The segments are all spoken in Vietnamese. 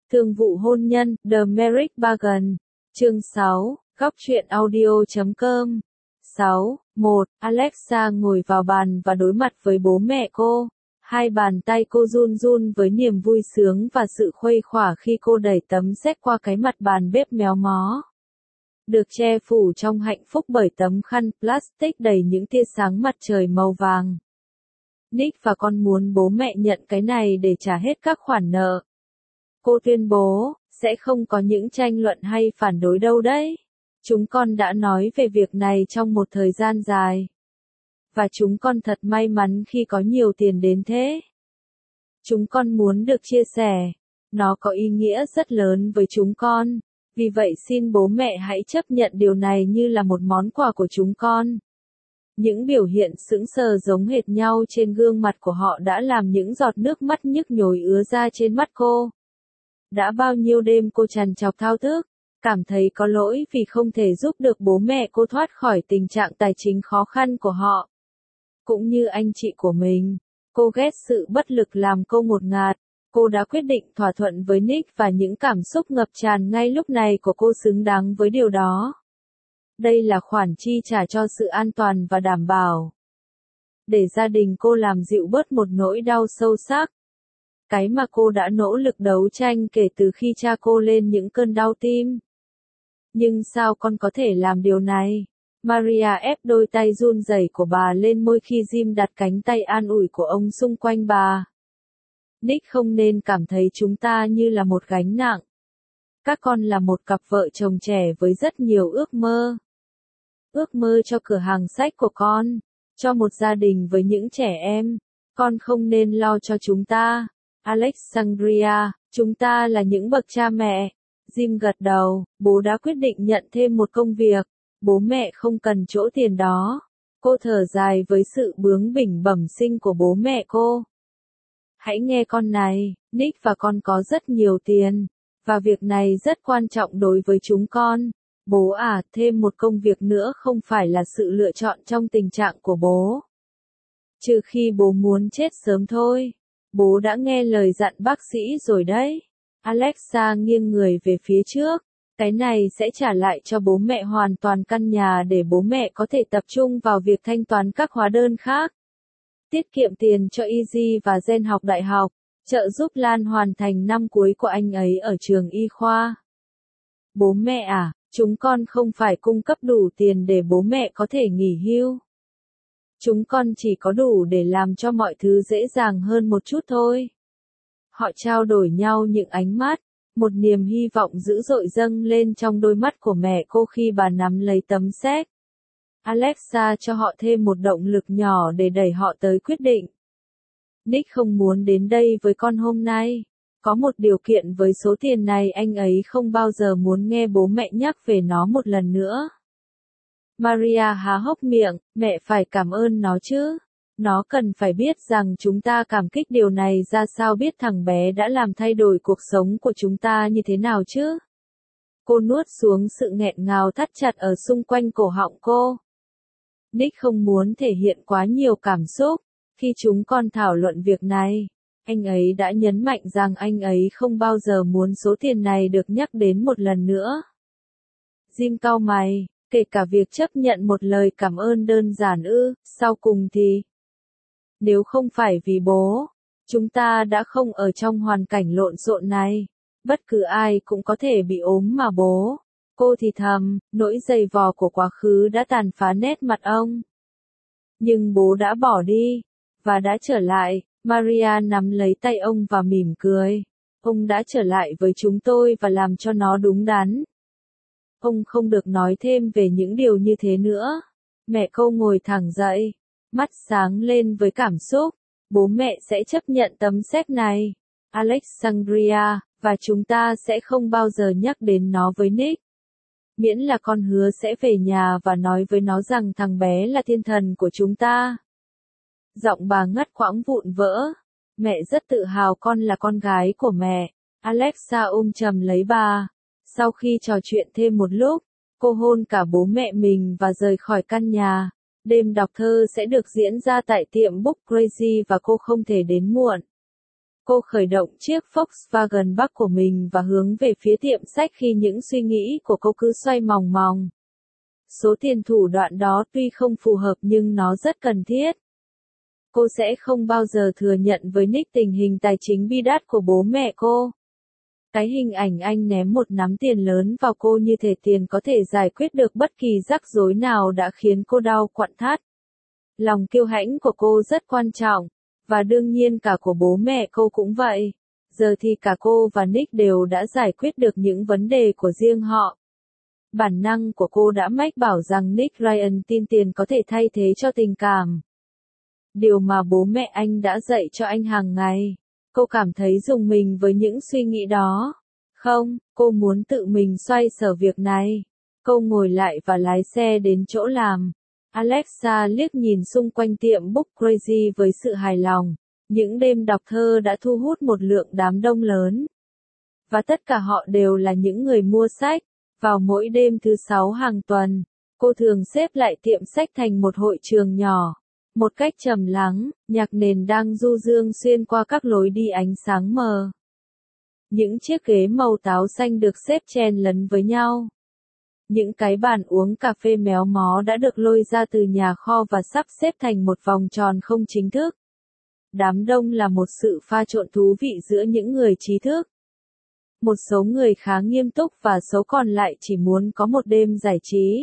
Thương vụ hôn nhân, The Marriage Bargain. Chương 6, góc truyện audio.com. 6. 1. Alexa ngồi vào bàn và đối mặt với bố mẹ cô. Hai bàn tay cô run run với niềm vui sướng và sự khuây khỏa khi cô đẩy tấm séc qua cái mặt bàn bếp méo mó. Được che phủ trong hạnh phúc bởi tấm khăn plastic đầy những tia sáng mặt trời màu vàng. Nick và con muốn bố mẹ nhận cái này để trả hết các khoản nợ. Cô tuyên bố, sẽ không có những tranh luận hay phản đối đâu đấy. Chúng con đã nói về việc này trong một thời gian dài. Và chúng con thật may mắn khi có nhiều tiền đến thế. Chúng con muốn được chia sẻ. Nó có ý nghĩa rất lớn với chúng con. Vì vậy xin bố mẹ hãy chấp nhận điều này như là một món quà của chúng con. Những biểu hiện sững sờ giống hệt nhau trên gương mặt của họ đã làm những giọt nước mắt nhức nhối ứa ra trên mắt cô. Đã bao nhiêu đêm cô trằn trọc thao thức, cảm thấy có lỗi vì không thể giúp được bố mẹ cô thoát khỏi tình trạng tài chính khó khăn của họ. Cũng như anh chị của mình, cô ghét sự bất lực làm cô ngột ngạt. Cô đã quyết định thỏa thuận với Nick và những cảm xúc ngập tràn ngay lúc này của cô xứng đáng với điều đó. Đây là khoản chi trả cho sự an toàn và đảm bảo. Để gia đình cô làm dịu bớt một nỗi đau sâu sắc. Cái mà cô đã nỗ lực đấu tranh kể từ khi cha cô lên những cơn đau tim. Nhưng sao con có thể làm điều này? Maria ép đôi tay run rẩy của bà lên môi khi Jim đặt cánh tay an ủi của ông xung quanh bà. Nick không nên cảm thấy chúng ta như là một gánh nặng. Các con là một cặp vợ chồng trẻ với rất nhiều ước mơ. Ước mơ cho cửa hàng sách của con, cho một gia đình với những trẻ em. Con không nên lo cho chúng ta. Alexandria, chúng ta là những bậc cha mẹ. Jim gật đầu, bố đã quyết định nhận thêm một công việc. Bố mẹ không cần chỗ tiền đó. Cô thở dài với sự bướng bỉnh bẩm sinh của bố mẹ cô. Hãy nghe con này, Nick và con có rất nhiều tiền. Và việc này rất quan trọng đối với chúng con. Bố à, thêm một công việc nữa không phải là sự lựa chọn trong tình trạng của bố. Trừ khi bố muốn chết sớm thôi. Bố đã nghe lời dặn bác sĩ rồi đấy. Alexa nghiêng người về phía trước. Cái này sẽ trả lại cho bố mẹ hoàn toàn căn nhà để bố mẹ có thể tập trung vào việc thanh toán các hóa đơn khác. Tiết kiệm tiền cho Easy và Jen học đại học. Trợ giúp Lan hoàn thành năm cuối của anh ấy ở trường y khoa. Bố mẹ à, chúng con không phải cung cấp đủ tiền để bố mẹ có thể nghỉ hưu. Chúng con chỉ có đủ để làm cho mọi thứ dễ dàng hơn một chút thôi. Họ trao đổi nhau những ánh mắt, một niềm hy vọng dữ dội dâng lên trong đôi mắt của mẹ cô khi bà nắm lấy tấm séc. Alexa cho họ thêm một động lực nhỏ để đẩy họ tới quyết định. Nick không muốn đến đây với con hôm nay. Có một điều kiện với số tiền này, anh ấy không bao giờ muốn nghe bố mẹ nhắc về nó một lần nữa. Maria há hốc miệng, mẹ phải cảm ơn nó chứ. Nó cần phải biết rằng chúng ta cảm kích điều này ra sao, biết thằng bé đã làm thay đổi cuộc sống của chúng ta như thế nào chứ. Cô nuốt xuống sự nghẹn ngào thắt chặt ở xung quanh cổ họng cô. Nick không muốn thể hiện quá nhiều cảm xúc. Khi chúng con thảo luận việc này, anh ấy đã nhấn mạnh rằng anh ấy không bao giờ muốn số tiền này được nhắc đến một lần nữa. Jim cau mày, kể cả việc chấp nhận một lời cảm ơn đơn giản ư, sau cùng thì. Nếu không phải vì bố, chúng ta đã không ở trong hoàn cảnh lộn xộn này. Bất cứ ai cũng có thể bị ốm mà bố. Cô thì thầm, nỗi dày vò của quá khứ đã tàn phá nét mặt ông. Nhưng bố đã bỏ đi, và đã trở lại. Maria nắm lấy tay ông và mỉm cười. Ông đã trở lại với chúng tôi và làm cho nó đúng đắn. Ông không được nói thêm về những điều như thế nữa. Mẹ cô ngồi thẳng dậy, mắt sáng lên với cảm xúc. Bố mẹ sẽ chấp nhận tấm séc này, Alexandria, và chúng ta sẽ không bao giờ nhắc đến nó với Nick. Miễn là con hứa sẽ về nhà và nói với nó rằng thằng bé là thiên thần của chúng ta. Giọng bà ngắt quãng vụn vỡ. Mẹ rất tự hào con là con gái của mẹ. Alexa ôm chầm lấy bà. Sau khi trò chuyện thêm một lúc, cô hôn cả bố mẹ mình và rời khỏi căn nhà. Đêm đọc thơ sẽ được diễn ra tại tiệm Book Crazy và cô không thể đến muộn. Cô khởi động chiếc Volkswagen Bug của mình và hướng về phía tiệm sách khi những suy nghĩ của cô cứ xoay mòng mòng. Số tiền thủ đoạn đó tuy không phù hợp nhưng nó rất cần thiết. Cô sẽ không bao giờ thừa nhận với Nick tình hình tài chính bi đát của bố mẹ cô. Cái hình ảnh anh ném một nắm tiền lớn vào cô như thể tiền có thể giải quyết được bất kỳ rắc rối nào đã khiến cô đau quặn thắt. Lòng kiêu hãnh của cô rất quan trọng, và đương nhiên cả của bố mẹ cô cũng vậy. Giờ thì cả cô và Nick đều đã giải quyết được những vấn đề của riêng họ. Bản năng của cô đã mách bảo rằng Nick Ryan tin tiền có thể thay thế cho tình cảm. Điều mà bố mẹ anh đã dạy cho anh hàng ngày. Cô cảm thấy rùng mình với những suy nghĩ đó. Không, cô muốn tự mình xoay sở việc này. Cô ngồi lại và lái xe đến chỗ làm. Alexa liếc nhìn xung quanh tiệm Book Crazy với sự hài lòng. Những đêm đọc thơ đã thu hút một lượng đám đông lớn. Và tất cả họ đều là những người mua sách. Vào mỗi đêm thứ 6 hàng tuần, cô thường xếp lại tiệm sách thành một hội trường nhỏ. Một cách trầm lắng, nhạc nền đang du dương xuyên qua các lối đi ánh sáng mờ. Những chiếc ghế màu táo xanh được xếp chen lấn với nhau. Những cái bàn uống cà phê méo mó đã được lôi ra từ nhà kho và sắp xếp thành một vòng tròn không chính thức. Đám đông là một sự pha trộn thú vị giữa những người trí thức. Một số người khá nghiêm túc và số còn lại chỉ muốn có một đêm giải trí.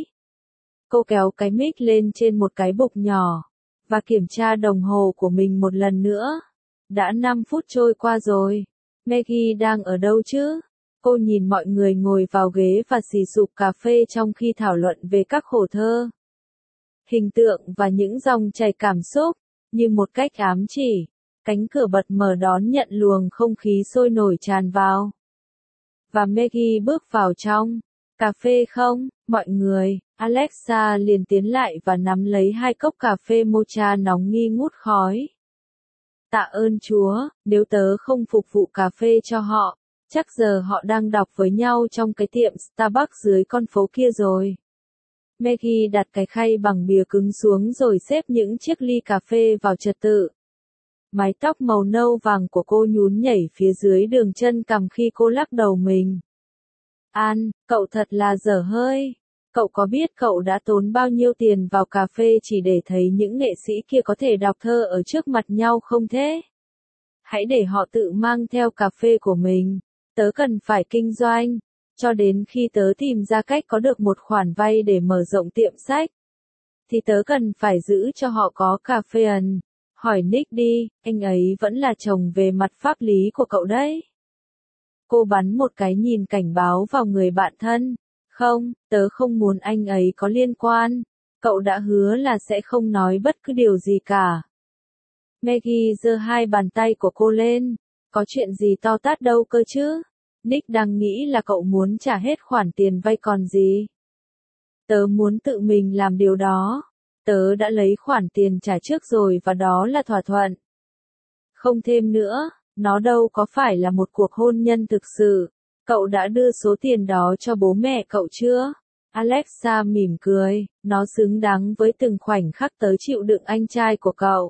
Cô kéo cái mic lên trên một cái bục nhỏ, và kiểm tra đồng hồ của mình một lần nữa. Đã 5 phút trôi qua rồi. Maggie đang ở đâu chứ? Cô nhìn mọi người ngồi vào ghế và xì xụp cà phê trong khi thảo luận về các khổ thơ. Hình tượng và những dòng chảy cảm xúc, như một cách ám chỉ. Cánh cửa bật mở đón nhận luồng không khí sôi nổi tràn vào. Và Maggie bước vào trong. Cà phê không, mọi người? Alexa liền tiến lại và nắm lấy 2 cốc cà phê mocha nóng nghi ngút khói. Tạ ơn Chúa, nếu tớ không phục vụ cà phê cho họ, chắc giờ họ đang đọc với nhau trong cái tiệm Starbucks dưới con phố kia rồi. Maggie đặt cái khay bằng bìa cứng xuống rồi xếp những chiếc ly cà phê vào trật tự. Mái tóc màu nâu vàng của cô nhún nhảy phía dưới đường chân cằm khi cô lắc đầu mình. An, cậu thật là dở hơi. Cậu có biết cậu đã tốn bao nhiêu tiền vào cà phê chỉ để thấy những nghệ sĩ kia có thể đọc thơ ở trước mặt nhau không thế? Hãy để họ tự mang theo cà phê của mình. Tớ cần phải kinh doanh. Cho đến khi tớ tìm ra cách có được một khoản vay để mở rộng tiệm sách, thì tớ cần phải giữ cho họ có cà phê ẩn. Hỏi Nick đi, anh ấy vẫn là chồng về mặt pháp lý của cậu đấy. Cô bắn một cái nhìn cảnh báo vào người bạn thân. Không, tớ không muốn anh ấy có liên quan. Cậu đã hứa là sẽ không nói bất cứ điều gì cả. Maggie giơ 2 bàn tay của cô lên. Có chuyện gì to tát đâu cơ chứ? Nick đang nghĩ là cậu muốn trả hết khoản tiền vay còn gì. Tớ muốn tự mình làm điều đó. Tớ đã lấy khoản tiền trả trước rồi và đó là thỏa thuận. Không thêm nữa, nó đâu có phải là một cuộc hôn nhân thực sự. Cậu đã đưa số tiền đó cho bố mẹ cậu chưa? Alexa mỉm cười, nó xứng đáng với từng khoảnh khắc tớ chịu đựng anh trai của cậu.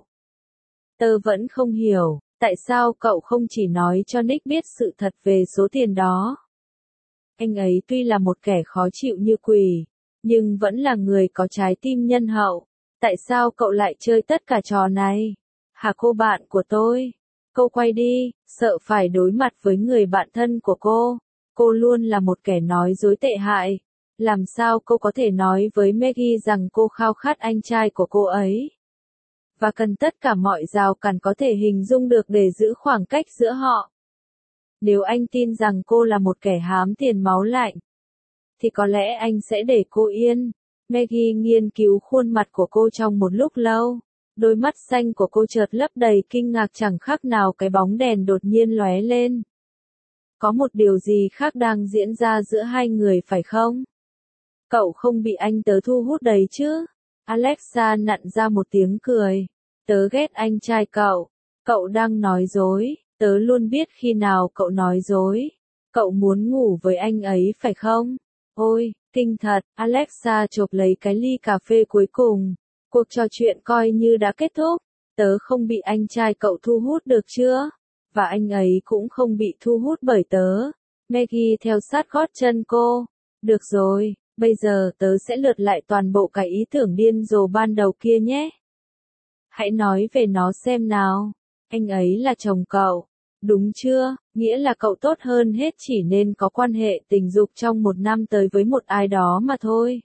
Tớ vẫn không hiểu, tại sao cậu không chỉ nói cho Nick biết sự thật về số tiền đó. Anh ấy tuy là một kẻ khó chịu như quỷ, nhưng vẫn là người có trái tim nhân hậu. Tại sao cậu lại chơi tất cả trò này? Hả cô bạn của tôi? Cô quay đi, sợ phải đối mặt với người bạn thân của cô. Cô luôn là một kẻ nói dối tệ hại. Làm sao cô có thể nói với Maggie rằng cô khao khát anh trai của cô ấy? Và cần tất cả mọi rào cản có thể hình dung được để giữ khoảng cách giữa họ. Nếu anh tin rằng cô là một kẻ hám tiền máu lạnh, thì có lẽ anh sẽ để cô yên. Maggie nghiên cứu khuôn mặt của cô trong một lúc lâu. Đôi mắt xanh của cô chợt lấp đầy kinh ngạc chẳng khác nào cái bóng đèn đột nhiên lóe lên. Có một điều gì khác đang diễn ra giữa hai người phải không? Cậu không bị anh tớ thu hút đấy chứ? Alexa nặn ra một tiếng cười. Tớ ghét anh trai cậu. Cậu đang nói dối. Tớ luôn biết khi nào cậu nói dối. Cậu muốn ngủ với anh ấy phải không? Ôi, kinh thật. Alexa chộp lấy cái ly cà phê cuối cùng. Cuộc trò chuyện coi như đã kết thúc. Tớ không bị anh trai cậu thu hút được chưa? và anh ấy cũng không bị thu hút bởi tớ. Maggie theo sát gót chân cô. Được rồi, bây giờ tớ sẽ lượt lại toàn bộ cái ý tưởng điên rồ ban đầu kia nhé. Hãy nói về nó xem nào. Anh ấy là chồng cậu, đúng chưa? Nghĩa là cậu tốt hơn hết chỉ nên có quan hệ tình dục trong 1 năm tới với một ai đó mà thôi.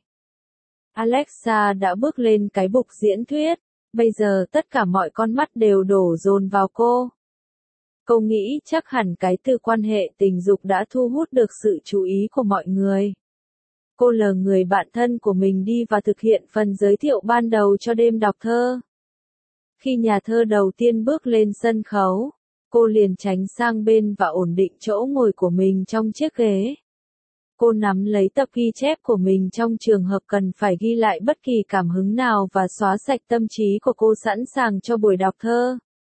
Alexa đã bước lên cái bục diễn thuyết. Bây giờ tất cả mọi con mắt đều đổ dồn vào cô. Cô nghĩ chắc hẳn cái từ quan hệ tình dục đã thu hút được sự chú ý của mọi người. Cô lờ người bạn thân của mình đi và thực hiện phần giới thiệu ban đầu cho đêm đọc thơ. Khi nhà thơ đầu tiên bước lên sân khấu, cô liền tránh sang bên và ổn định chỗ ngồi của mình trong chiếc ghế. Cô nắm lấy tập ghi chép của mình trong trường hợp cần phải ghi lại bất kỳ cảm hứng nào và xóa sạch tâm trí của cô sẵn sàng cho buổi đọc thơ.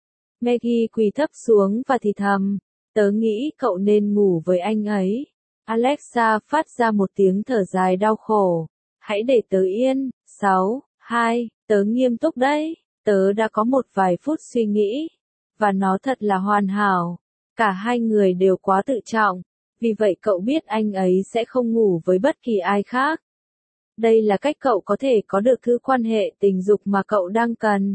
Maggie quỳ thấp xuống và thì thầm, tớ nghĩ cậu nên ngủ với anh ấy. Alexa phát ra một tiếng thở dài đau khổ. Hãy để tớ yên. 6, 2, tớ nghiêm túc đấy. Tớ đã có một vài phút suy nghĩ. Và nó thật là hoàn hảo. Cả hai người đều quá tự trọng. Vì vậy cậu biết anh ấy sẽ không ngủ với bất kỳ ai khác. Đây là cách cậu có thể có được thứ quan hệ tình dục mà cậu đang cần.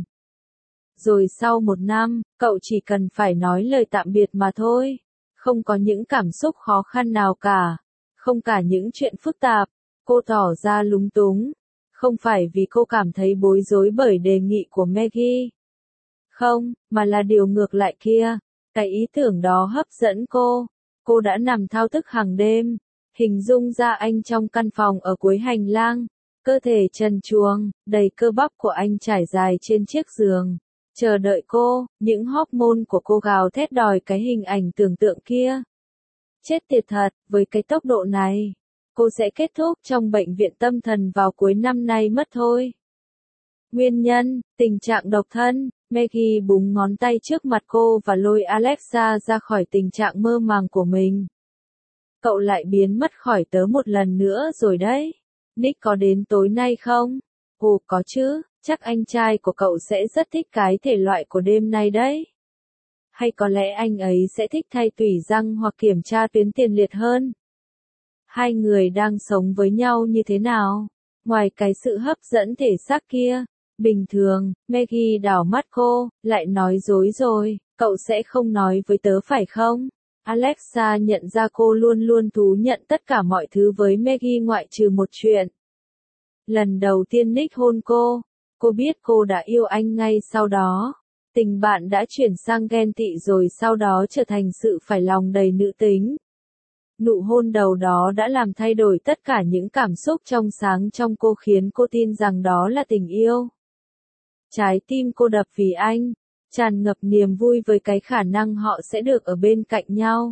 Rồi sau 1 năm, cậu chỉ cần phải nói lời tạm biệt mà thôi. Không có những cảm xúc khó khăn nào cả. Không cả những chuyện phức tạp. Cô tỏ ra lúng túng. Không phải vì cô cảm thấy bối rối bởi đề nghị của Maggie. Không, mà là điều ngược lại kia. Cái ý tưởng đó hấp dẫn cô. Cô đã nằm thao thức hàng đêm. Hình dung ra anh trong căn phòng ở cuối hành lang. Cơ thể trần truồng, đầy cơ bắp của anh trải dài trên chiếc giường. Chờ đợi cô, những hormone của cô gào thét đòi cái hình ảnh tưởng tượng kia. Chết tiệt thật, với cái tốc độ này, cô sẽ kết thúc trong bệnh viện tâm thần vào cuối năm nay mất thôi. Nguyên nhân, tình trạng độc thân. Maggie búng ngón tay trước mặt cô và lôi Alexa ra khỏi tình trạng mơ màng của mình. Cậu lại biến mất khỏi tớ một lần nữa rồi đấy. Nick có đến tối nay không? Ồ có chứ, chắc anh trai của cậu sẽ rất thích cái thể loại của đêm nay đấy. Hay có lẽ anh ấy sẽ thích thay tủy răng hoặc kiểm tra tuyến tiền liệt hơn. Hai người đang sống với nhau như thế nào? Ngoài cái sự hấp dẫn thể xác kia. Bình thường, Maggie đảo mắt cô, lại nói dối rồi, cậu sẽ không nói với tớ phải không? Alexa nhận ra cô luôn luôn thú nhận tất cả mọi thứ với Maggie ngoại trừ một chuyện. Lần đầu tiên Nick hôn cô biết cô đã yêu anh ngay sau đó. Tình bạn đã chuyển sang ghen tị rồi sau đó trở thành sự phải lòng đầy nữ tính. Nụ hôn đầu đó đã làm thay đổi tất cả những cảm xúc trong sáng trong cô khiến cô tin rằng đó là tình yêu. Trái tim cô đập vì anh, tràn ngập niềm vui với cái khả năng họ sẽ được ở bên cạnh nhau.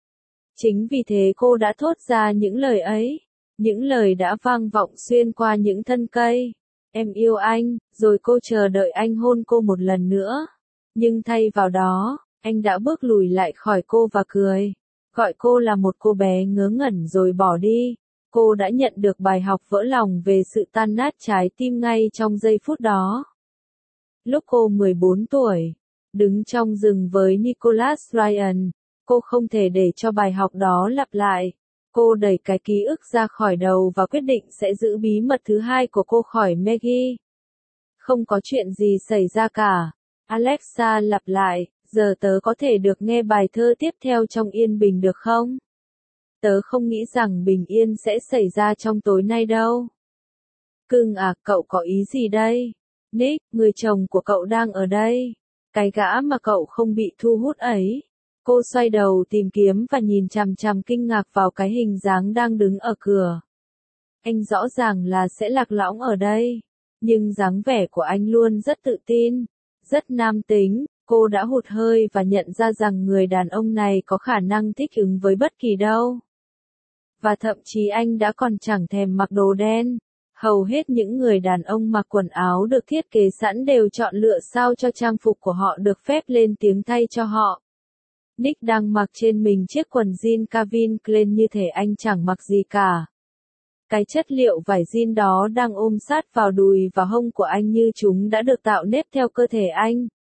Chính vì thế cô đã thốt ra những lời ấy, những lời đã vang vọng xuyên qua những thân cây. Em yêu anh, rồi cô chờ đợi anh hôn cô một lần nữa. Nhưng thay vào đó, anh đã bước lùi lại khỏi cô và cười. Gọi cô là một cô bé ngớ ngẩn rồi bỏ đi. Cô đã nhận được bài học vỡ lòng về sự tan nát trái tim ngay trong giây phút đó. Lúc cô 14 tuổi, đứng trong rừng với Nicholas Ryan, cô không thể để cho bài học đó lặp lại. Cô đẩy cái ký ức ra khỏi đầu và quyết định sẽ giữ bí mật thứ hai của cô khỏi Maggie. Không có chuyện gì xảy ra cả. Alexa lặp lại, giờ tớ có thể được nghe bài thơ tiếp theo trong yên bình được không? Tớ không nghĩ rằng bình yên sẽ xảy ra trong tối nay đâu. Cưng à, cậu có ý gì đây? Nick, người chồng của cậu đang ở đây. Cái gã mà cậu không bị thu hút ấy. Cô xoay đầu tìm kiếm và nhìn chằm chằm kinh ngạc vào cái hình dáng đang đứng ở cửa. Anh rõ ràng là sẽ lạc lõng ở đây. Nhưng dáng vẻ của anh luôn rất tự tin, rất nam tính. Cô đã hụt hơi và nhận ra rằng người đàn ông này có khả năng thích ứng với bất kỳ đâu. Và thậm chí anh đã còn chẳng thèm mặc đồ đen. Hầu hết những người đàn ông mặc quần áo được thiết kế sẵn đều chọn lựa sao cho trang phục của họ được phép lên tiếng thay cho họ. Nick đang mặc trên mình chiếc quần jean Calvin Klein như thể anh chẳng mặc gì cả. Cái chất liệu vải jean đó đang ôm sát vào đùi và hông của anh như chúng đã được tạo nếp theo cơ thể anh.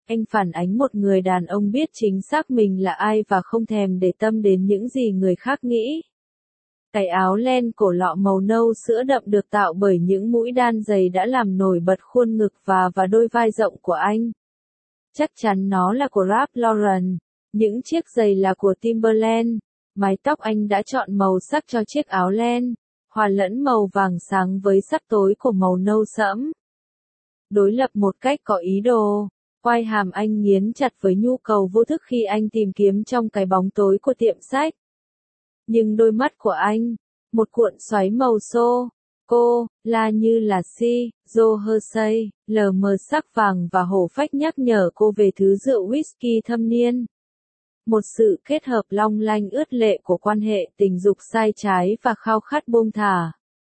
Anh phản ánh một người đàn ông biết chính xác mình là ai và không thèm để tâm đến những gì người khác nghĩ. Cái áo len cổ lọ màu nâu sữa đậm được tạo bởi những mũi đan dày đã làm nổi bật khuôn ngực và đôi vai rộng của anh. Chắc chắn nó là của Ralph Lauren. Những chiếc giày là của Timberland. Mái tóc anh đã chọn màu sắc cho chiếc áo len, hòa lẫn màu vàng sáng với sắc tối của màu nâu sẫm. Đối lập một cách có ý đồ, quai hàm anh nghiến chặt với nhu cầu vô thức khi anh tìm kiếm trong cái bóng tối của tiệm sách. Nhưng đôi mắt của anh, một cuộn xoáy màu xô, cô, là như là si, Joe Hershey, lờ mờ sắc vàng và hổ phách nhắc nhở cô về thứ rượu whisky thâm niên. Một sự kết hợp long lanh ướt lệ của quan hệ tình dục sai trái và khao khát buông thả.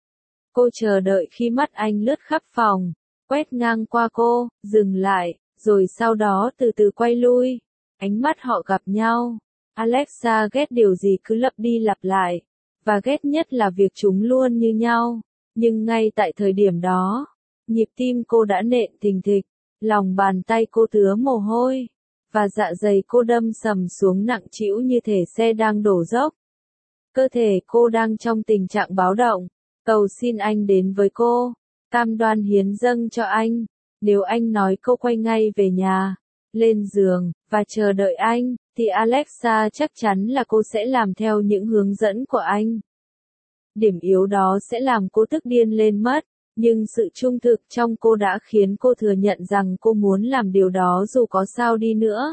Cô chờ đợi khi mắt anh lướt khắp phòng, quét ngang qua cô, dừng lại, rồi sau đó từ từ quay lui. Ánh mắt họ gặp nhau. Alexa ghét điều gì cứ lặp đi lặp lại, và ghét nhất là việc chúng luôn như nhau. Nhưng ngay tại thời điểm đó, nhịp tim cô đã nện thình thịch, lòng bàn tay cô tứa mồ hôi, và dạ dày cô đâm sầm xuống nặng trĩu như thể xe đang đổ dốc. Cơ thể cô đang trong tình trạng báo động, cầu xin anh đến với cô, cam đoan hiến dâng cho anh. Nếu anh nói cô quay ngay về nhà, lên giường, và chờ đợi anh, thì Alexa chắc chắn là cô sẽ làm theo những hướng dẫn của anh. Điểm yếu đó sẽ làm cô tức điên lên mất, nhưng sự trung thực trong cô đã khiến cô thừa nhận rằng cô muốn làm điều đó dù có sao đi nữa.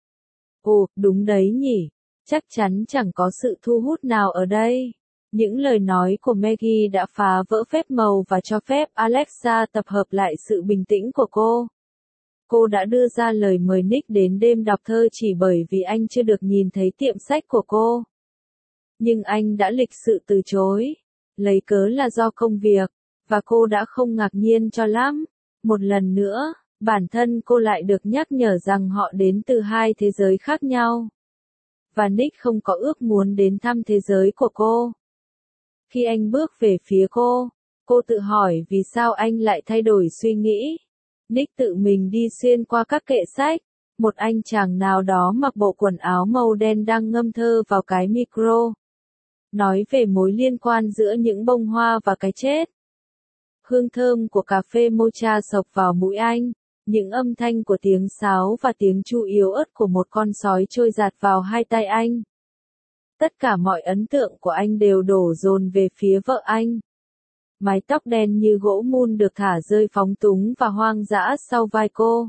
Ồ, đúng đấy nhỉ, chắc chắn chẳng có sự thu hút nào ở đây. Những lời nói của Maggie đã phá vỡ phép màu và cho phép Alexa tập hợp lại sự bình tĩnh của cô. Cô đã đưa ra lời mời Nick đến đêm đọc thơ chỉ bởi vì anh chưa được nhìn thấy tiệm sách của cô. Nhưng anh đã lịch sự từ chối, lấy cớ là do công việc, và cô đã không ngạc nhiên cho lắm. Một lần nữa, bản thân cô lại được nhắc nhở rằng họ đến từ hai thế giới khác nhau. Và Nick không có ước muốn đến thăm thế giới của cô. Khi anh bước về phía cô tự hỏi vì sao anh lại thay đổi suy nghĩ. Nick tự mình đi xuyên qua các kệ sách. Một anh chàng nào đó mặc bộ quần áo màu đen đang ngâm thơ vào cái micro. Nói về mối liên quan giữa những bông hoa và cái chết. Hương thơm của cà phê mocha xộc vào mũi anh. Những âm thanh của tiếng sáo và tiếng chu yếu ớt của một con sói trôi dạt vào hai tai anh. Tất cả mọi ấn tượng của anh đều đổ dồn về phía vợ anh. Mái tóc đen như gỗ mun được thả rơi phóng túng và hoang dã sau vai cô.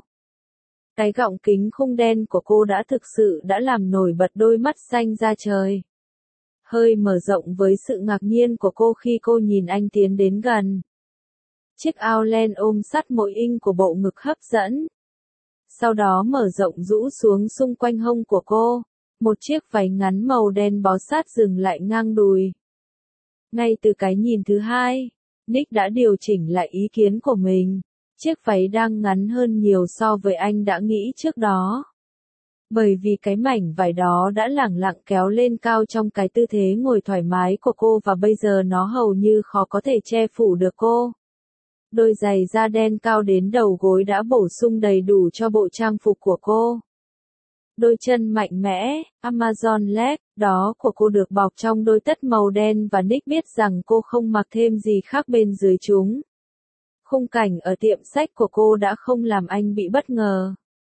Cái gọng kính khung đen của cô thực sự đã làm nổi bật đôi mắt xanh da trời. Hơi mở rộng với sự ngạc nhiên của cô khi cô nhìn anh tiến đến gần. Chiếc áo len ôm sát mội inch của bộ ngực hấp dẫn. Sau đó mở rộng rũ xuống xung quanh hông của cô. Một chiếc váy ngắn màu đen bó sát dừng lại ngang đùi. Ngay từ cái nhìn thứ hai, Nick đã điều chỉnh lại ý kiến của mình. Chiếc váy đang ngắn hơn nhiều so với anh đã nghĩ trước đó. Bởi vì cái mảnh vải đó đã lẳng lặng kéo lên cao trong cái tư thế ngồi thoải mái của cô và bây giờ nó hầu như khó có thể che phủ được cô. Đôi giày da đen cao đến đầu gối đã bổ sung đầy đủ cho bộ trang phục của cô. Đôi chân mạnh mẽ, Amazon leg, đó của cô được bọc trong đôi tất màu đen và Nick biết rằng cô không mặc thêm gì khác bên dưới chúng. Khung cảnh ở tiệm sách của cô đã không làm anh bị bất ngờ.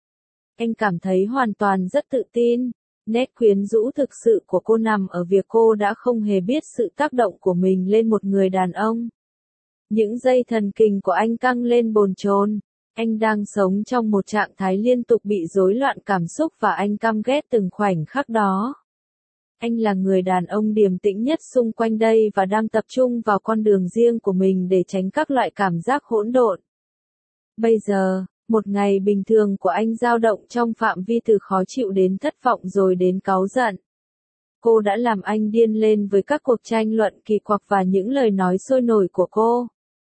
Anh cảm thấy hoàn toàn rất tự tin. Nét quyến rũ thực sự của cô nằm ở việc cô đã không hề biết sự tác động của mình lên một người đàn ông. Những dây thần kinh của anh căng lên bồn chồn. Anh đang sống trong một trạng thái liên tục bị rối loạn cảm xúc và anh căm ghét từng khoảnh khắc đó. Anh là người đàn ông điềm tĩnh nhất xung quanh đây và đang tập trung vào con đường riêng của mình để tránh các loại cảm giác hỗn độn. Bây giờ, một ngày bình thường của anh dao động trong phạm vi từ khó chịu đến thất vọng rồi đến cáu giận. Cô đã làm anh điên lên với các cuộc tranh luận kỳ quặc và những lời nói sôi nổi của cô.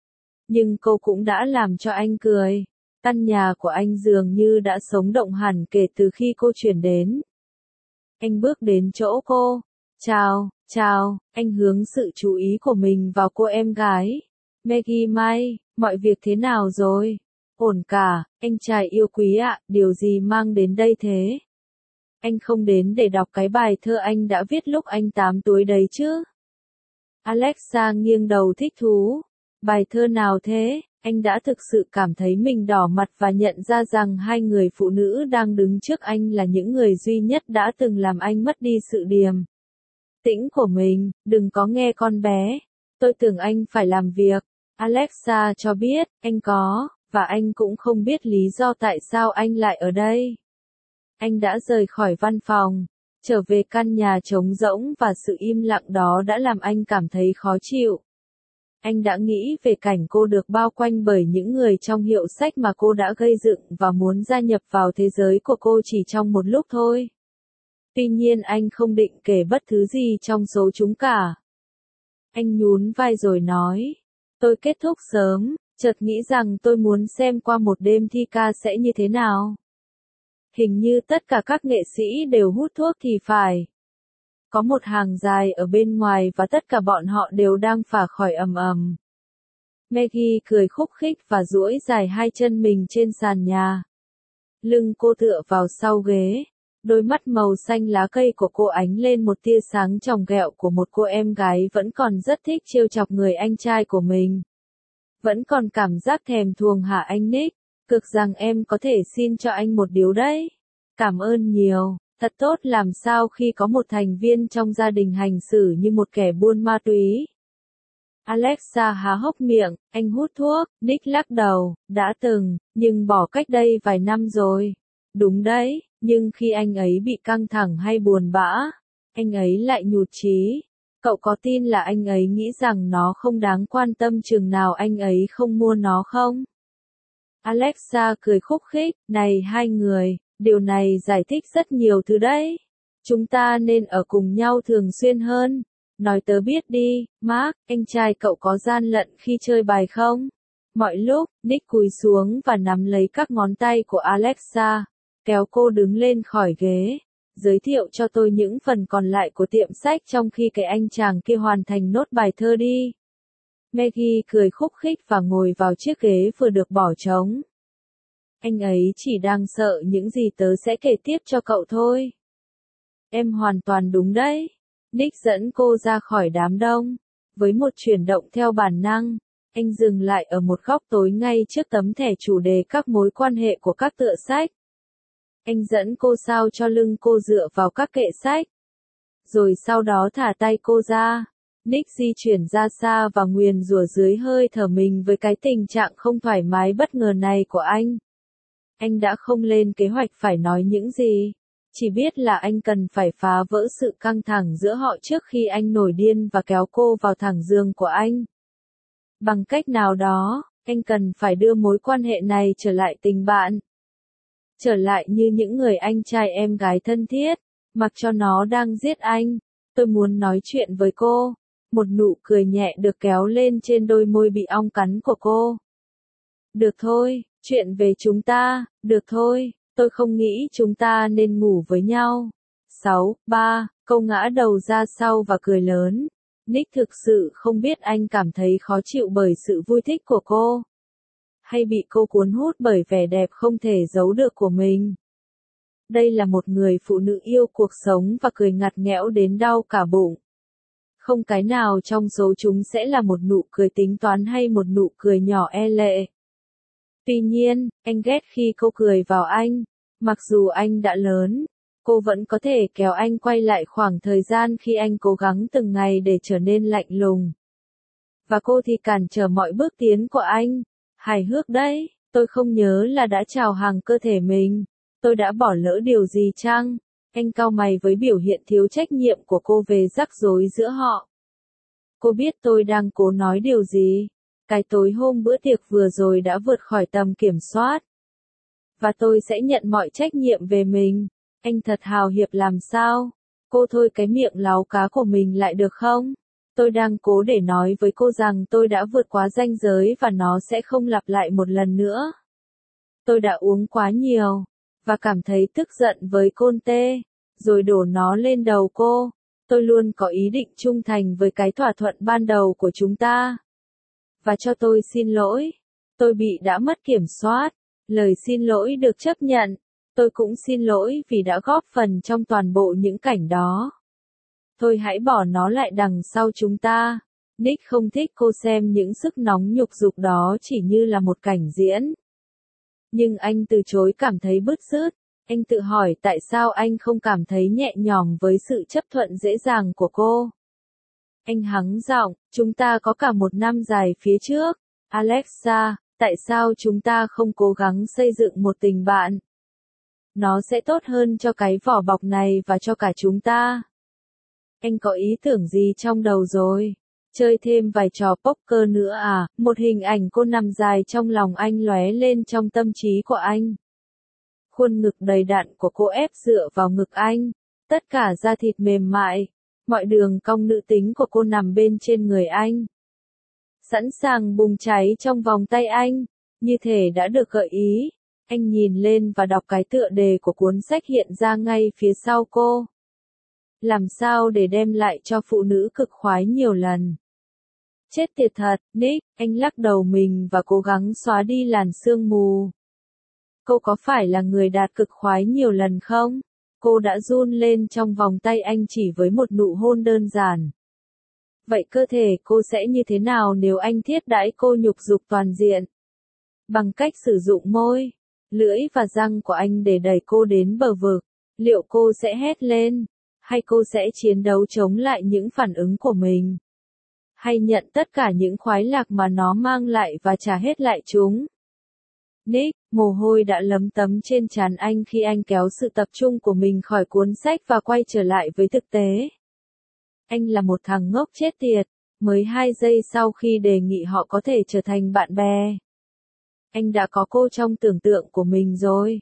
Nhưng cô cũng đã làm cho anh cười. Căn nhà của anh dường như đã sống động hẳn kể từ khi cô chuyển đến. Anh bước đến chỗ cô. Chào, anh hướng sự chú ý của mình vào cô em gái. Maggie Mai, mọi việc thế nào rồi? Ổn cả, anh trai yêu quý ạ, điều gì mang đến đây thế? Anh không đến để đọc cái bài thơ anh đã viết lúc anh 8 tuổi đấy chứ? Alexa nghiêng đầu thích thú. Bài thơ nào thế? Anh đã thực sự cảm thấy mình đỏ mặt và nhận ra rằng hai người phụ nữ đang đứng trước anh là những người duy nhất đã từng làm anh mất đi sự điềm tĩnh của mình. Đừng có nghe con bé. Tôi tưởng anh phải làm việc. Alexa cho biết, anh có, và anh cũng không biết lý do tại sao anh lại ở đây. Anh đã rời khỏi văn phòng, trở về căn nhà trống rỗng và sự im lặng đó đã làm anh cảm thấy khó chịu. Anh đã nghĩ về cảnh cô được bao quanh bởi những người trong hiệu sách mà cô đã gây dựng và muốn gia nhập vào thế giới của cô chỉ trong một lúc thôi. Tuy nhiên anh không định kể bất thứ gì trong số chúng cả. Anh nhún vai rồi nói, tôi kết thúc sớm, chợt nghĩ rằng tôi muốn xem qua một đêm thi ca sẽ như thế nào. Hình như tất cả các nghệ sĩ đều hút thuốc thì phải. Có một hàng dài ở bên ngoài và tất cả bọn họ đều đang phả khỏi ầm ầm. Maggie cười khúc khích và duỗi dài hai chân mình trên sàn nhà. Lưng cô tựa vào sau ghế. Đôi mắt màu xanh lá cây của cô ánh lên một tia sáng tròng ghẹo của một cô em gái vẫn còn rất thích trêu chọc người anh trai của mình. Vẫn còn cảm giác thèm thuồng hả anh Nick? Cực rằng em có thể xin cho anh một điều đấy. Cảm ơn nhiều, thật tốt làm sao khi có một thành viên trong gia đình hành xử như một kẻ buôn ma túy. Alexa há hốc miệng, anh hút thuốc, Nick lắc đầu, đã từng, nhưng bỏ cách đây vài năm rồi. Đúng đấy, nhưng khi anh ấy bị căng thẳng hay buồn bã, anh ấy lại nhụt chí. Cậu có tin là anh ấy nghĩ rằng nó không đáng quan tâm chừng nào anh ấy không mua nó không? Alexa cười khúc khích, này hai người, điều này giải thích rất nhiều thứ đấy. Chúng ta nên ở cùng nhau thường xuyên hơn. Nói tớ biết đi, Mark, anh trai cậu có gian lận khi chơi bài không? Mọi lúc, Nick cúi xuống và nắm lấy các ngón tay của Alexa, kéo cô đứng lên khỏi ghế. Giới thiệu cho tôi những phần còn lại của tiệm sách trong khi cái anh chàng kia hoàn thành nốt bài thơ đi. Maggie cười khúc khích và ngồi vào chiếc ghế vừa được bỏ trống. Anh ấy chỉ đang sợ những gì tớ sẽ kể tiếp cho cậu thôi. Em hoàn toàn đúng đấy. Nick dẫn cô ra khỏi đám đông. Với một chuyển động theo bản năng, anh dừng lại ở một góc tối ngay trước tấm thẻ chủ đề các mối quan hệ của các tựa sách. Anh dẫn cô sao cho lưng cô dựa vào các kệ sách. Rồi sau đó thả tay cô ra. Nick di chuyển ra xa và nguyền rủa dưới hơi thở mình với cái tình trạng không thoải mái bất ngờ này của anh. Anh đã không lên kế hoạch phải nói những gì. Chỉ biết là anh cần phải phá vỡ sự căng thẳng giữa họ trước khi anh nổi điên và kéo cô vào thẳng giường của anh. Bằng cách nào đó, anh cần phải đưa mối quan hệ này trở lại tình bạn. Trở lại như những người anh trai em gái thân thiết, mặc cho nó đang giết anh. Tôi muốn nói chuyện với cô. Một nụ cười nhẹ được kéo lên trên đôi môi bị ong cắn của cô. Được thôi, chuyện về chúng ta, được thôi, tôi không nghĩ chúng ta nên ngủ với nhau. 6. Cô ngã đầu ra sau và cười lớn. Nick thực sự không biết anh cảm thấy khó chịu bởi sự vui thích của cô. Hay bị cô cuốn hút bởi vẻ đẹp không thể giấu được của mình. Đây là một người phụ nữ yêu cuộc sống và cười ngặt nghẽo đến đau cả bụng. Không cái nào trong số chúng sẽ là một nụ cười tính toán hay một nụ cười nhỏ e lệ. Tuy nhiên, anh ghét khi cô cười vào anh. Mặc dù anh đã lớn, cô vẫn có thể kéo anh quay lại khoảng thời gian khi anh cố gắng từng ngày để trở nên lạnh lùng. Và cô thì cản trở mọi bước tiến của anh. Hài hước đấy, tôi không nhớ là đã chào hàng cơ thể mình. Tôi đã bỏ lỡ điều gì chăng? Anh cau mày với biểu hiện thiếu trách nhiệm của cô về rắc rối giữa họ. Cô biết tôi đang cố nói điều gì. Cái tối hôm bữa tiệc vừa rồi đã vượt khỏi tầm kiểm soát. Và tôi sẽ nhận mọi trách nhiệm về mình. Anh thật hào hiệp làm sao? Cô thôi cái miệng láu cá của mình lại được không? Tôi đang cố để nói với cô rằng tôi đã vượt quá ranh giới và nó sẽ không lặp lại một lần nữa. Tôi đã uống quá nhiều, và cảm thấy tức giận với Conte, rồi đổ nó lên đầu cô. Tôi luôn có ý định trung thành với cái thỏa thuận ban đầu của chúng ta. Và cho tôi xin lỗi. Tôi bị đã mất kiểm soát. Lời xin lỗi được chấp nhận. Tôi cũng xin lỗi vì đã góp phần trong toàn bộ những cảnh đó. Thôi hãy bỏ nó lại đằng sau chúng ta. Nick không thích cô xem những sức nóng nhục dục đó chỉ như là một cảnh diễn. Nhưng anh từ chối cảm thấy bứt rứt. Anh tự hỏi tại sao anh không cảm thấy nhẹ nhõm với sự chấp thuận dễ dàng của cô. Anh hắng giọng, chúng ta có cả một năm dài phía trước. Alexa, tại sao chúng ta không cố gắng xây dựng một tình bạn? Nó sẽ tốt hơn cho cái vỏ bọc này và cho cả chúng ta. Anh có ý tưởng gì trong đầu rồi? Chơi thêm vài trò poker nữa à? Một hình ảnh cô nằm dài trong lòng anh lóe lên trong tâm trí của anh. Khuôn ngực đầy đặn của cô ép dựa vào ngực anh. Tất cả da thịt mềm mại. Mọi đường cong nữ tính của cô nằm bên trên người anh. Sẵn sàng bùng cháy trong vòng tay anh. Như thể đã được gợi ý. Anh nhìn lên và đọc cái tựa đề của cuốn sách hiện ra ngay phía sau cô. Làm sao để đem lại cho phụ nữ cực khoái nhiều lần? Chết tiệt thật, Nick, anh lắc đầu mình và cố gắng xóa đi làn sương mù. Cô có phải là người đạt cực khoái nhiều lần không? Cô đã run lên trong vòng tay anh chỉ với một nụ hôn đơn giản. Vậy cơ thể cô sẽ như thế nào nếu anh thiết đãi cô nhục dục toàn diện? Bằng cách sử dụng môi, lưỡi và răng của anh để đẩy cô đến bờ vực, liệu cô sẽ hét lên? Hay cô sẽ chiến đấu chống lại những phản ứng của mình? Hay nhận tất cả những khoái lạc mà nó mang lại và trả hết lại chúng? Nick, mồ hôi đã lấm tấm trên trán anh khi anh kéo sự tập trung của mình khỏi cuốn sách và quay trở lại với thực tế. Anh là một thằng ngốc chết tiệt, mới 2 giây sau khi đề nghị họ có thể trở thành bạn bè. Anh đã có cô trong tưởng tượng của mình rồi.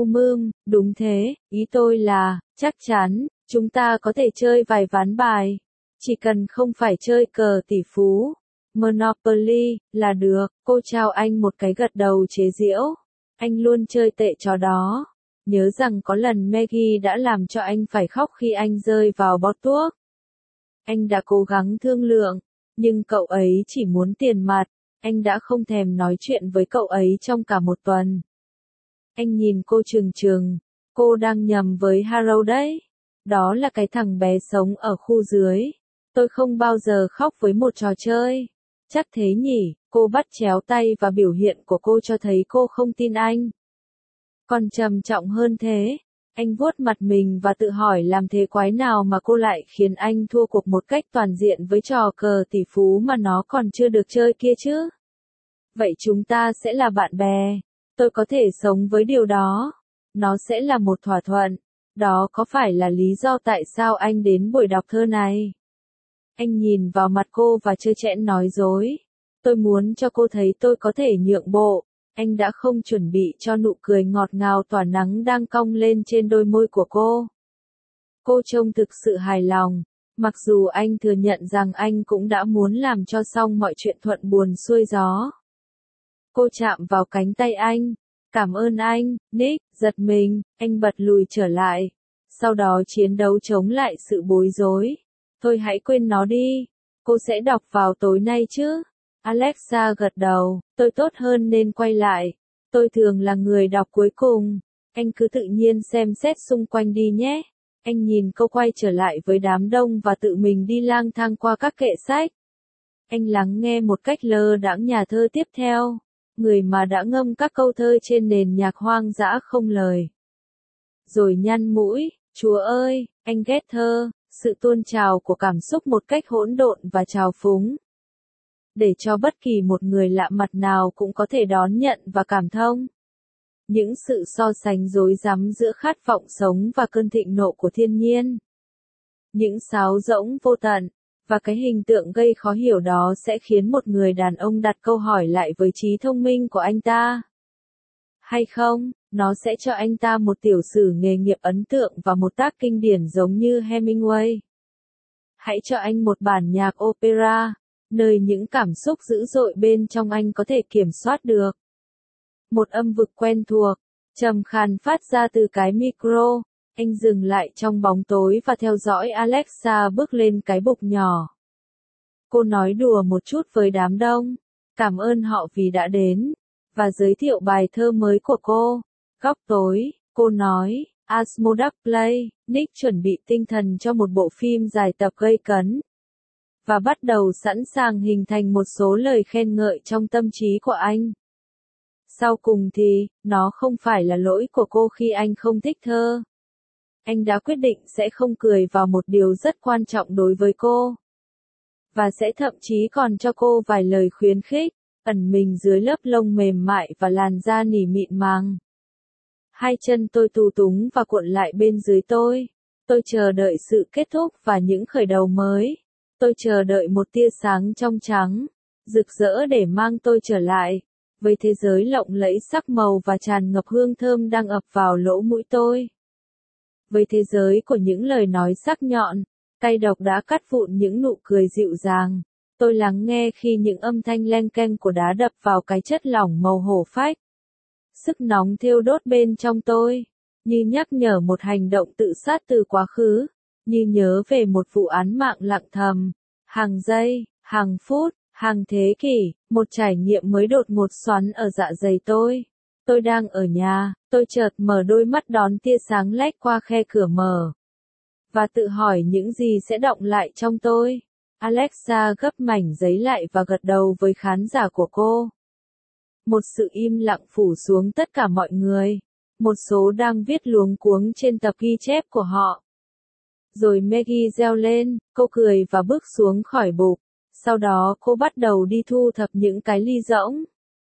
Đúng thế, ý tôi là, chắc chắn, chúng ta có thể chơi vài ván bài. Chỉ cần không phải chơi cờ tỷ phú, Monopoly, là được. Cô trao anh một cái gật đầu chế giễu. Anh luôn chơi tệ trò đó. Nhớ rằng có lần Maggie đã làm cho anh phải khóc khi anh rơi vào bó thuốc. Anh đã cố gắng thương lượng, nhưng cậu ấy chỉ muốn tiền mặt. Anh đã không thèm nói chuyện với cậu ấy trong cả một tuần. Anh nhìn cô trừng trừng. Cô đang nhầm với Harold đấy. Đó là cái thằng bé sống ở khu dưới. Tôi không bao giờ khóc với một trò chơi. Chắc thế nhỉ, cô bắt chéo tay và biểu hiện của cô cho thấy cô không tin anh. Còn trầm trọng hơn thế, anh vuốt mặt mình và tự hỏi làm thế quái nào mà cô lại khiến anh thua cuộc một cách toàn diện với trò cờ tỷ phú mà nó còn chưa được chơi kia chứ. Vậy chúng ta sẽ là bạn bè. Tôi có thể sống với điều đó. Nó sẽ là một thỏa thuận. Đó có phải là lý do tại sao anh đến buổi đọc thơ này? Anh nhìn vào mặt cô và trơ trẽn nói dối. Tôi muốn cho cô thấy tôi có thể nhượng bộ. Anh đã không chuẩn bị cho nụ cười ngọt ngào tỏa nắng đang cong lên trên đôi môi của cô. Cô trông thực sự hài lòng. Mặc dù anh thừa nhận rằng anh cũng đã muốn làm cho xong mọi chuyện thuận buồm xuôi gió. Cô chạm vào cánh tay anh. Cảm ơn anh, Nick, giật mình, anh bật lùi trở lại. Sau đó chiến đấu chống lại sự bối rối. Thôi hãy quên nó đi. Cô sẽ đọc vào tối nay chứ? Alexa gật đầu, tôi tốt hơn nên quay lại. Tôi thường là người đọc cuối cùng. Anh cứ tự nhiên xem xét xung quanh đi nhé. Anh nhìn cô quay trở lại với đám đông và tự mình đi lang thang qua các kệ sách. Anh lắng nghe một cách lơ đãng nhà thơ tiếp theo. Người mà đã ngâm các câu thơ trên nền nhạc hoang dã không lời. Rồi nhăn mũi, Chúa ơi, anh ghét thơ, sự tuôn trào của cảm xúc một cách hỗn độn và trào phúng. Để cho bất kỳ một người lạ mặt nào cũng có thể đón nhận và cảm thông. Những sự so sánh rối rắm giữa khát vọng sống và cơn thịnh nộ của thiên nhiên. Những sáo rỗng vô tận, và cái hình tượng gây khó hiểu đó sẽ khiến một người đàn ông đặt câu hỏi lại với trí thông minh của anh ta. Hay không, nó sẽ cho anh ta một tiểu sử nghề nghiệp ấn tượng và một tác kinh điển giống như Hemingway. Hãy cho anh một bản nhạc opera, nơi những cảm xúc dữ dội bên trong anh có thể kiểm soát được. Một âm vực quen thuộc, trầm khàn phát ra từ cái micro. Anh dừng lại trong bóng tối và theo dõi Alexa bước lên cái bục nhỏ. Cô nói đùa một chút với đám đông. Cảm ơn họ vì đã đến. và giới thiệu bài thơ mới của cô. Góc tối, cô nói, Asmodee Play, Nick chuẩn bị tinh thần cho một bộ phim dài tập gây cấn. Và bắt đầu sẵn sàng hình thành một số lời khen ngợi trong tâm trí của anh. Sau cùng thì, nó không phải là lỗi của cô khi anh không thích thơ. Anh đã quyết định sẽ không cười vào một điều rất quan trọng đối với cô. Và sẽ thậm chí còn cho cô vài lời khuyến khích, ẩn mình dưới lớp lông mềm mại và làn da nỉ mịn màng. Hai chân tôi tù túng và cuộn lại bên dưới tôi. Tôi chờ đợi sự kết thúc và những khởi đầu mới. Tôi chờ đợi một tia sáng trong trắng, rực rỡ để mang tôi trở lại, với thế giới lộng lẫy sắc màu và tràn ngập hương thơm đang ập vào lỗ mũi tôi. Với thế giới của những lời nói sắc nhọn, tay độc đã cắt vụn những nụ cười dịu dàng. Tôi lắng nghe khi những âm thanh len keng của đá đập vào cái chất lỏng màu hổ phách. Sức nóng thiêu đốt bên trong tôi, như nhắc nhở một hành động tự sát từ quá khứ, như nhớ về một vụ án mạng lặng thầm. Hàng giây, hàng phút, hàng thế kỷ, một trải nghiệm mới đột ngột xoắn ở dạ dày tôi. Tôi đang ở nhà, tôi chợt mở đôi mắt đón tia sáng lách qua khe cửa mở. Và tự hỏi những gì sẽ đọng lại trong tôi. Alexa gấp mảnh giấy lại và gật đầu với khán giả của cô. Một sự im lặng phủ xuống tất cả mọi người. Một số đang viết luống cuống trên tập ghi chép của họ. Rồi Maggie reo lên, cô cười và bước xuống khỏi bục. Sau đó cô bắt đầu đi thu thập những cái ly rỗng.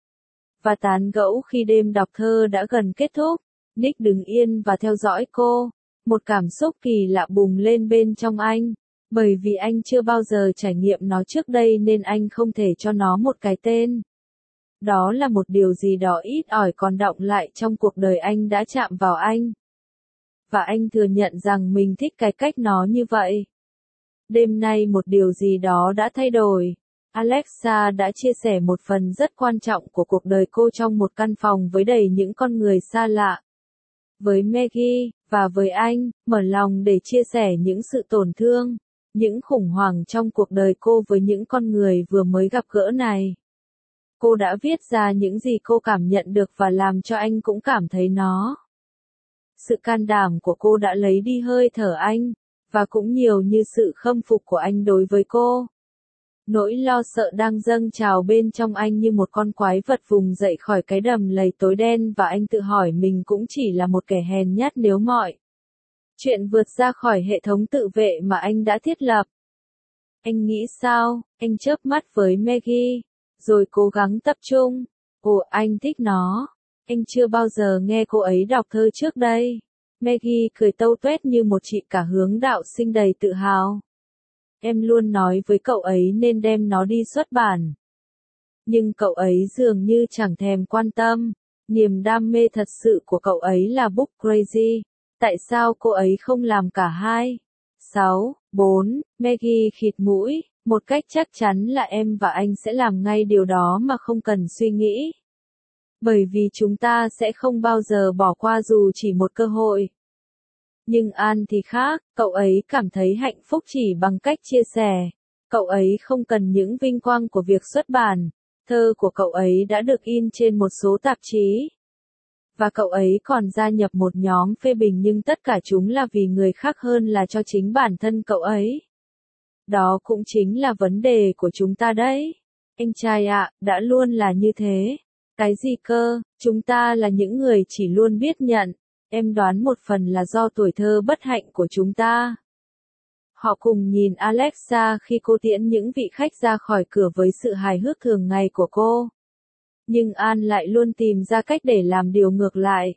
Và tán gẫu khi đêm đọc thơ đã gần kết thúc. Nick đứng yên và theo dõi cô. Một cảm xúc kỳ lạ bùng lên bên trong anh. Bởi vì anh chưa bao giờ trải nghiệm nó trước đây nên anh không thể cho nó một cái tên. Đó là một điều gì đó ít ỏi còn đọng lại trong cuộc đời anh đã chạm vào anh. Và anh thừa nhận rằng mình thích cái cách nó như vậy. Đêm nay một điều gì đó đã thay đổi. Alexa đã chia sẻ một phần rất quan trọng của cuộc đời cô trong một căn phòng với đầy những con người xa lạ. Với Maggie, và với anh, mở lòng để chia sẻ những sự tổn thương, những khủng hoảng trong cuộc đời cô với những con người vừa mới gặp gỡ này. Cô đã viết ra những gì cô cảm nhận được và làm cho anh cũng cảm thấy nó. Sự can đảm của cô đã lấy đi hơi thở anh, và cũng nhiều như sự khâm phục của anh đối với cô. Nỗi lo sợ đang dâng trào bên trong anh như một con quái vật vùng dậy khỏi cái đầm lầy tối đen và anh tự hỏi mình cũng chỉ là một kẻ hèn nhát nếu mọi chuyện vượt ra khỏi hệ thống tự vệ mà anh đã thiết lập. Anh nghĩ sao? Anh chớp mắt với Maggie, rồi cố gắng tập trung. Ồ, anh thích nó. Anh chưa bao giờ nghe cô ấy đọc thơ trước đây. Maggie cười tâu tuét như một chị cả hướng đạo sinh đầy tự hào. Em luôn nói với cậu ấy nên đem nó đi xuất bản. Nhưng cậu ấy dường như chẳng thèm quan tâm. Niềm đam mê thật sự của cậu ấy là book crazy. Tại sao cô ấy không làm cả hai? 6, 4, Maggie khịt mũi. Một cách chắc chắn là em và anh sẽ làm ngay điều đó mà không cần suy nghĩ. Bởi vì chúng ta sẽ không bao giờ bỏ qua dù chỉ một cơ hội. Nhưng An thì khác, cậu ấy cảm thấy hạnh phúc chỉ bằng cách chia sẻ. Cậu ấy không cần những vinh quang của việc xuất bản. Thơ của cậu ấy đã được in trên một số tạp chí. Và cậu ấy còn gia nhập một nhóm phê bình nhưng tất cả chúng là vì người khác hơn là cho chính bản thân cậu ấy. Đó cũng chính là vấn đề của chúng ta đấy. Anh trai ạ, đã luôn là như thế. Cái gì cơ, chúng ta là những người chỉ luôn biết nhận. Em đoán một phần là do tuổi thơ bất hạnh của chúng ta. Họ cùng nhìn Alexa khi cô tiễn những vị khách ra khỏi cửa với sự hài hước thường ngày của cô. Nhưng An lại luôn tìm ra cách để làm điều ngược lại.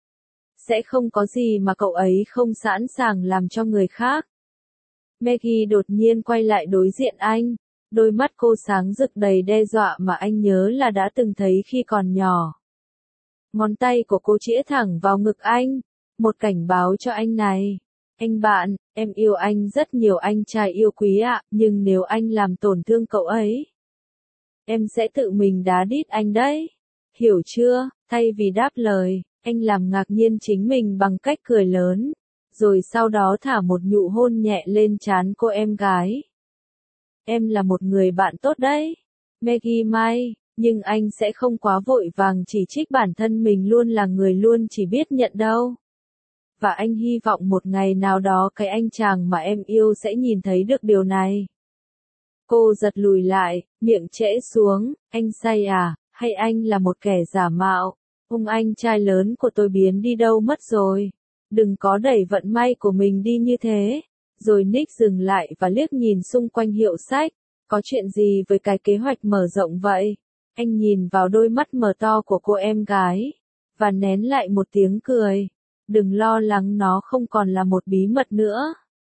Sẽ không có gì mà cậu ấy không sẵn sàng làm cho người khác. Maggie đột nhiên quay lại đối diện anh. Đôi mắt cô sáng rực đầy đe dọa mà anh nhớ là đã từng thấy khi còn nhỏ. Ngón tay của cô chĩa thẳng vào ngực anh. Một cảnh báo cho anh này. Anh bạn, em yêu anh rất nhiều anh trai yêu quý ạ, nhưng nếu anh làm tổn thương cậu ấy, em sẽ tự mình đá đít anh đấy. Hiểu chưa? Thay vì đáp lời, anh làm ngạc nhiên chính mình bằng cách cười lớn. Rồi sau đó thả một nụ hôn nhẹ lên trán cô em gái. Em là một người bạn tốt đấy. Maggie Mai, Nhưng anh sẽ không quá vội vàng chỉ trích bản thân mình luôn là người luôn chỉ biết nhận đâu. Và anh hy vọng một ngày nào đó cái anh chàng mà em yêu sẽ nhìn thấy được điều này. Cô giật lùi lại, miệng trễ xuống, anh say à, hay anh là một kẻ giả mạo? Anh trai lớn của tôi biến đi đâu mất rồi? Đừng có đẩy vận may của mình đi như thế. Rồi Nick dừng lại và liếc nhìn xung quanh hiệu sách. Có chuyện gì với cái kế hoạch mở rộng vậy? Anh nhìn vào đôi mắt mở to của cô em gái, và nén lại một tiếng cười. Đừng lo lắng, nó không còn là một bí mật nữa.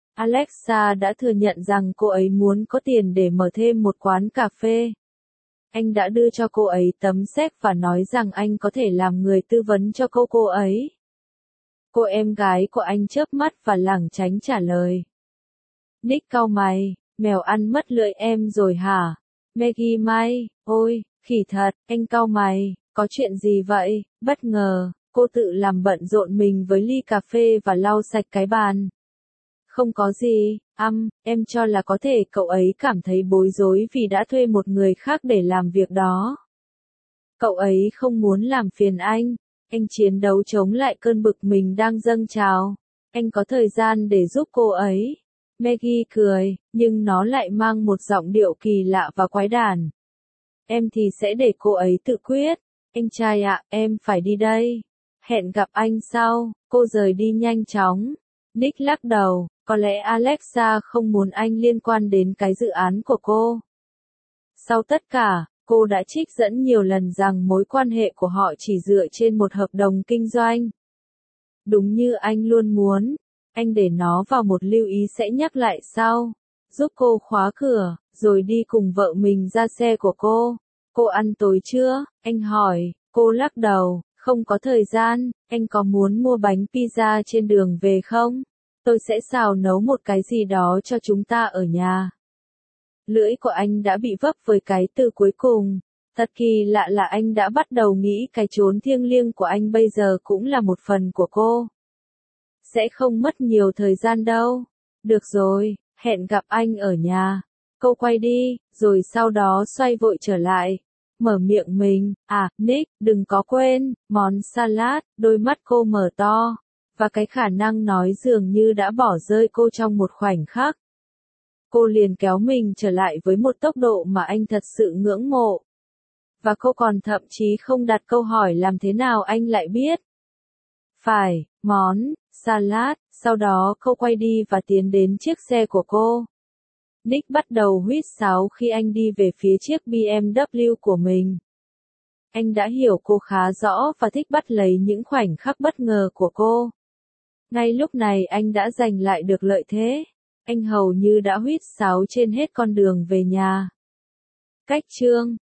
Alexa đã thừa nhận rằng cô ấy muốn có tiền để mở thêm một quán cà phê. Anh đã đưa cho cô ấy tấm séc và nói rằng anh có thể làm người tư vấn cho cô ấy. Cô em gái của anh chớp mắt và lảng tránh trả lời. Nick cau mày, mèo ăn mất lưỡi em rồi hả? Maggie May, ôi, khỉ thật, anh cau mày, có chuyện gì vậy? Bất ngờ, cô tự làm bận rộn mình với ly cà phê và lau sạch cái bàn. Không có gì, em cho là có thể cậu ấy cảm thấy bối rối vì đã thuê một người khác để làm việc đó. Cậu ấy không muốn làm phiền anh chiến đấu chống lại cơn bực mình đang dâng trào. Anh có thời gian để giúp cô ấy. Maggie cười, nhưng nó lại mang một giọng điệu kỳ lạ và quái đản. Em thì sẽ để cô ấy tự quyết. Anh trai ạ, em phải đi đây. Hẹn gặp anh sau. Cô rời đi nhanh chóng. Nick lắc đầu, có lẽ Alexa không muốn anh liên quan đến cái dự án của cô. Sau tất cả, cô đã trích dẫn nhiều lần rằng mối quan hệ của họ chỉ dựa trên một hợp đồng kinh doanh. Đúng như anh luôn muốn, anh để nó vào một lưu ý sẽ nhắc lại sau. Giúp cô khóa cửa, rồi đi cùng vợ mình ra xe của cô. Cô ăn tối chưa? Anh hỏi, cô lắc đầu, không có thời gian. Anh có muốn mua bánh pizza trên đường về không? Tôi sẽ xào nấu một cái gì đó cho chúng ta ở nhà. Lưỡi của anh đã bị vấp với cái từ cuối cùng. Thật kỳ lạ là anh đã bắt đầu nghĩ cái chốn thiêng liêng của anh bây giờ cũng là một phần của cô. Sẽ không mất nhiều thời gian đâu. Được rồi, hẹn gặp anh ở nhà. Cô quay đi, rồi sau đó xoay vội trở lại. Mở miệng mình, Nick, đừng có quên, món salad, đôi mắt cô mở to. Và cái khả năng nói dường như đã bỏ rơi cô trong một khoảnh khắc. Cô liền kéo mình trở lại với một tốc độ mà anh thật sự ngưỡng mộ. Và cô còn thậm chí không đặt câu hỏi làm thế nào anh lại biết. Phải, món salad. Sau đó cô quay đi và tiến đến chiếc xe của cô. Nick bắt đầu huýt sáo khi anh đi về phía chiếc BMW của mình. Anh đã hiểu cô khá rõ và thích bắt lấy những khoảnh khắc bất ngờ của cô. Ngay lúc này anh đã giành lại được lợi thế. Anh hầu như đã huýt sáo trên hết con đường về nhà. Cách chương